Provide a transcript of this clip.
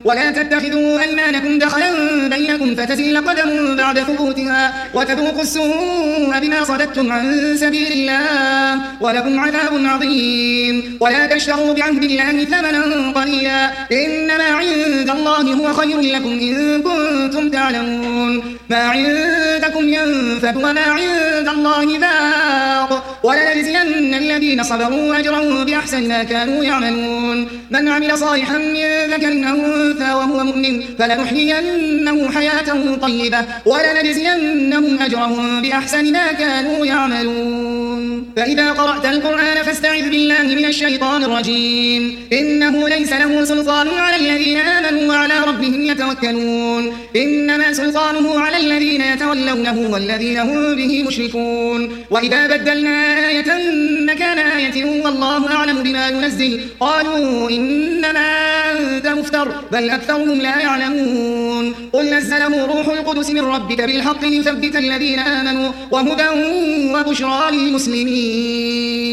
ولا تتخذوا أيمانكم دخلا بينكم فتزل قدم بعد ثبوتها وتذوقوا السوء بما صددتم عن سبيل الله ولكم عذاب عظيم. ولا تشتروا بعهد الله ثمنا قليلا إنما عند الله هو خير لكم إن كنتم تعلمون. ما عندكم ينفد وما عند الله باق ولنجزين الذين صبروا أجرهم بأحسن ما كانوا يعملون. من عمل صالحا من ذكر أو أنثى وهو مؤمن فلنحيينه حياة طيبة ولنجزينهم أجرهم بأحسن ما كانوا يعملون. فإذا قرأت القرآن فاستعذ بالله من الشيطان الرجيم إنه ليس له سلطان على الذين آمنوا وعلى ربهم يتوكلون. إنما سلطانه على الذين يتولونه والذين هم به مشركون. وإذا بدلنا آية مكان آية والله أعلم بما ينزل قالوا إنما أنت مفتر بل أكثرهم لا يعلمون. قل نزله روح القدس من ربك بالحق ليثبت الذين آمنوا وهدى وبشرى للمسلمين.